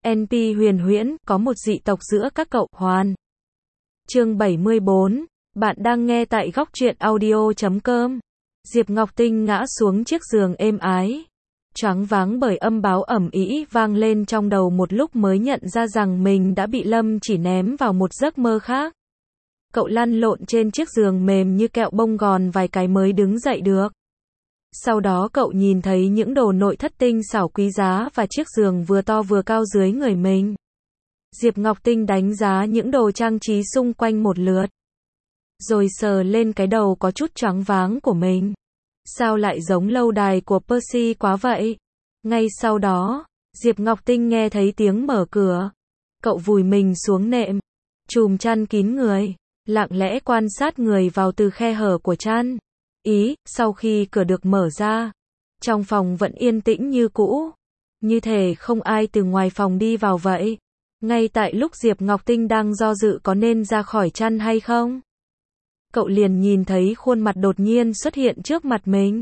NP huyền huyễn, có một dị tộc giữa các cậu, Hoàn. Chương 74, bạn đang nghe tại góc truyện audio.com. Diệp Ngọc Tinh ngã xuống chiếc giường êm ái. Choáng váng bởi âm báo ầm ĩ vang lên trong đầu một lúc mới nhận ra rằng mình đã bị Lâm Chỉ ném vào một giấc mơ khác. Cậu lăn lộn trên chiếc giường mềm như kẹo bông gòn vài cái mới đứng dậy được. Sau đó cậu nhìn thấy những đồ nội thất tinh xảo quý giá và chiếc giường vừa to vừa cao dưới người mình. Diệp Ngọc Tinh đánh giá những đồ trang trí xung quanh một lượt. Rồi sờ lên cái đầu có chút choáng váng của mình. Sao lại giống lâu đài của Percy quá vậy? Ngay sau đó, Diệp Ngọc Tinh nghe thấy tiếng mở cửa. Cậu vùi mình xuống nệm, chùm chăn kín người, lặng lẽ quan sát người vào từ khe hở của chăn. Sau khi cửa được mở ra, trong phòng vẫn yên tĩnh như cũ, như thể không ai từ ngoài phòng đi vào vậy. Ngay tại lúc Diệp Ngọc Tinh đang do dự có nên ra khỏi chăn hay không, cậu liền nhìn thấy khuôn mặt đột nhiên xuất hiện trước mặt mình.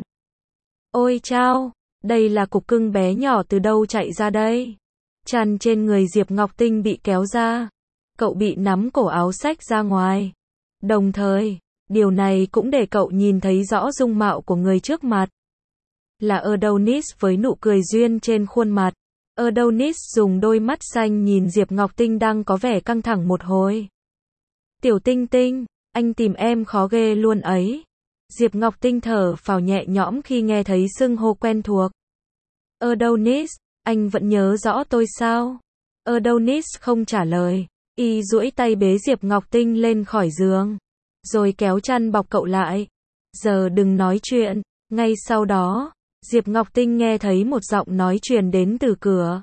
Ôi chao, đây là cục cưng bé nhỏ từ đâu chạy ra đây? Chăn trên người Diệp Ngọc Tinh bị kéo ra, cậu bị nắm cổ áo xách ra ngoài. Đồng thời, điều này cũng để cậu nhìn thấy rõ dung mạo của người trước mặt. Là Adonis với nụ cười duyên trên khuôn mặt. Adonis dùng đôi mắt xanh nhìn Diệp Ngọc Tinh đang có vẻ căng thẳng một hồi. Tiểu Tinh Tinh, anh tìm em khó ghê luôn ấy. Diệp Ngọc Tinh thở phào nhẹ nhõm khi nghe thấy xưng hô quen thuộc. Adonis, anh vẫn nhớ rõ tôi sao? Adonis không trả lời. Y duỗi tay bế Diệp Ngọc Tinh lên khỏi giường, rồi kéo chăn bọc cậu lại. Giờ đừng nói chuyện. Ngay sau đó, Diệp Ngọc Tinh nghe thấy một giọng nói truyền đến từ cửa.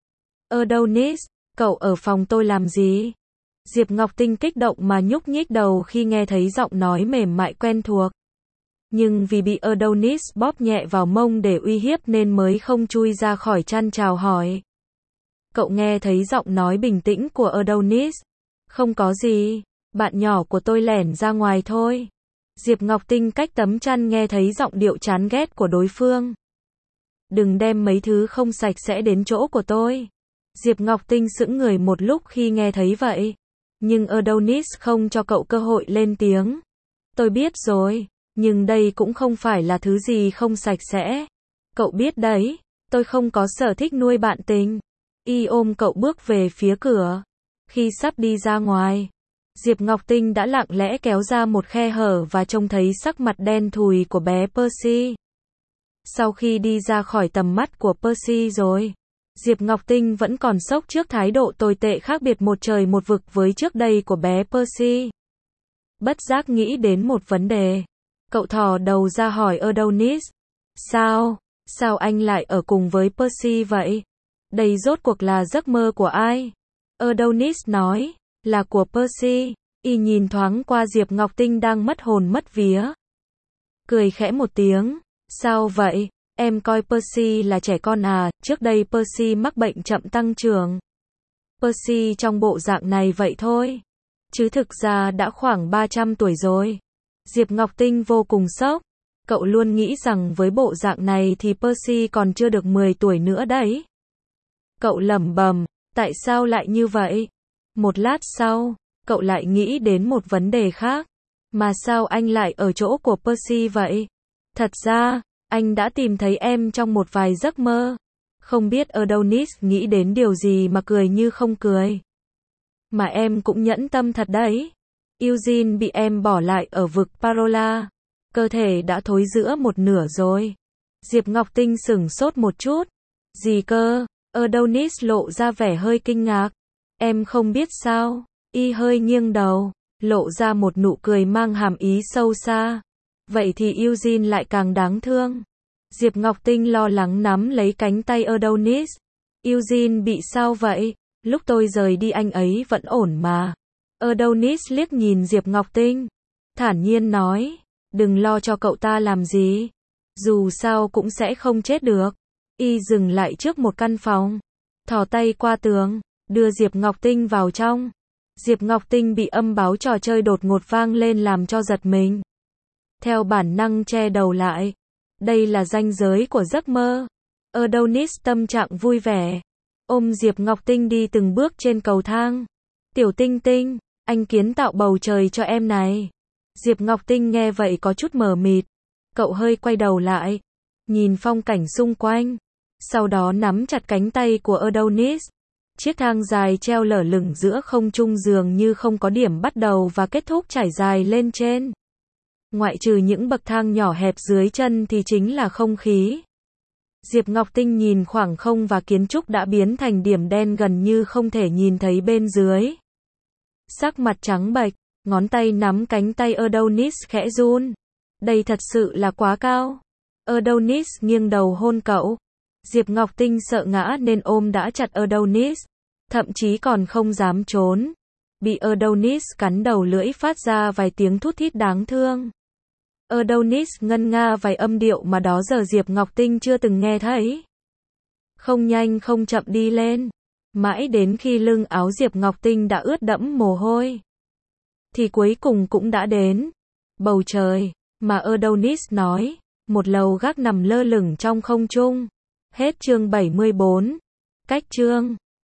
Adonis, cậu ở phòng tôi làm gì? Diệp Ngọc Tinh kích động mà nhúc nhích đầu khi nghe thấy giọng nói mềm mại quen thuộc. Nhưng vì bị Adonis bóp nhẹ vào mông để uy hiếp nên mới không chui ra khỏi chăn chào hỏi. Cậu nghe thấy giọng nói bình tĩnh của Adonis. Không có gì, bạn nhỏ của tôi lẻn ra ngoài thôi. Diệp Ngọc Tinh cách tấm chăn nghe thấy giọng điệu chán ghét của đối phương. Đừng đem mấy thứ không sạch sẽ đến chỗ của tôi. Diệp Ngọc Tinh sững người một lúc khi nghe thấy vậy. Nhưng Adonis không cho cậu cơ hội lên tiếng. Tôi biết rồi, nhưng đây cũng không phải là thứ gì không sạch sẽ. Cậu biết đấy, tôi không có sở thích nuôi bạn tình. Y ôm cậu bước về phía cửa. Khi sắp đi ra ngoài, Diệp Ngọc Tinh đã lặng lẽ kéo ra một khe hở và trông thấy sắc mặt đen thùi của bé Percy. Sau khi đi ra khỏi tầm mắt của Percy rồi, Diệp Ngọc Tinh vẫn còn sốc trước thái độ tồi tệ khác biệt một trời một vực với trước đây của bé Percy. Bất giác nghĩ đến một vấn đề. Cậu thò đầu ra hỏi Adonis. Sao anh lại ở cùng với Percy vậy? Đây rốt cuộc là giấc mơ của ai? Adonis nói, là của Percy. Y nhìn thoáng qua Diệp Ngọc Tinh đang mất hồn mất vía. Cười khẽ một tiếng. Sao vậy? Em coi Percy là trẻ con à? Trước đây Percy mắc bệnh chậm tăng trưởng. Percy trong bộ dạng này vậy thôi. Chứ thực ra đã khoảng 300 tuổi rồi. Diệp Ngọc Tinh vô cùng sốc. Cậu luôn nghĩ rằng với bộ dạng này thì Percy còn chưa được 10 tuổi nữa đấy. Cậu lẩm bẩm, tại sao lại như vậy? Một lát sau, cậu lại nghĩ đến một vấn đề khác. Mà sao anh lại ở chỗ của Percy vậy? Thật ra, anh đã tìm thấy em trong một vài giấc mơ. Không biết Adonis nghĩ đến điều gì mà cười như không cười. Mà em cũng nhẫn tâm thật đấy. Eugene bị em bỏ lại ở vực Parola. Cơ thể đã thối rữa một nửa rồi. Diệp Ngọc Tinh sửng sốt một chút. Gì cơ? Adonis lộ ra vẻ hơi kinh ngạc. Em không biết sao? Y hơi nghiêng đầu, lộ ra một nụ cười mang hàm ý sâu xa. Vậy thì Eugene lại càng đáng thương. Diệp Ngọc Tinh lo lắng nắm lấy cánh tay Adonis. Eugene bị sao vậy? Lúc tôi rời đi anh ấy vẫn ổn mà. Adonis liếc nhìn Diệp Ngọc Tinh, thản nhiên nói, đừng lo cho cậu ta làm gì. Dù sao cũng sẽ không chết được. Y dừng lại trước một căn phòng, thò tay qua tường, đưa Diệp Ngọc Tinh vào trong. Diệp Ngọc Tinh bị âm báo trò chơi đột ngột vang lên làm cho giật mình. Theo bản năng che đầu lại. Đây là ranh giới của giấc mơ. Adonis tâm trạng vui vẻ. ôm Diệp Ngọc Tinh đi từng bước trên cầu thang. Tiểu Tinh Tinh, anh kiến tạo bầu trời cho em này. Diệp Ngọc Tinh nghe vậy có chút mờ mịt. Cậu hơi quay đầu lại, nhìn phong cảnh xung quanh. Sau đó nắm chặt cánh tay của Adonis. Chiếc thang dài treo lở lửng giữa không trung dường như không có điểm bắt đầu và kết thúc trải dài lên trên. Ngoại trừ những bậc thang nhỏ hẹp dưới chân thì chính là không khí. Diệp Ngọc Tinh nhìn khoảng không và kiến trúc đã biến thành điểm đen gần như không thể nhìn thấy bên dưới. Sắc mặt trắng bệch, ngón tay nắm cánh tay Adonis khẽ run. Đây thật sự là quá cao. Adonis nghiêng đầu hôn cậu. Diệp Ngọc Tinh sợ ngã nên ôm đã chặt Adonis, thậm chí còn không dám trốn. Bị Adonis cắn đầu lưỡi phát ra vài tiếng thút thít đáng thương. Adonis ngân nga vài âm điệu mà đó giờ Diệp Ngọc Tinh chưa từng nghe thấy. Không nhanh không chậm đi lên. Mãi đến khi lưng áo Diệp Ngọc Tinh đã ướt đẫm mồ hôi, thì cuối cùng cũng đã đến. Bầu trời, mà Adonis nói, một lầu gác nằm lơ lửng trong không trung. Hết chương 74. Cách chương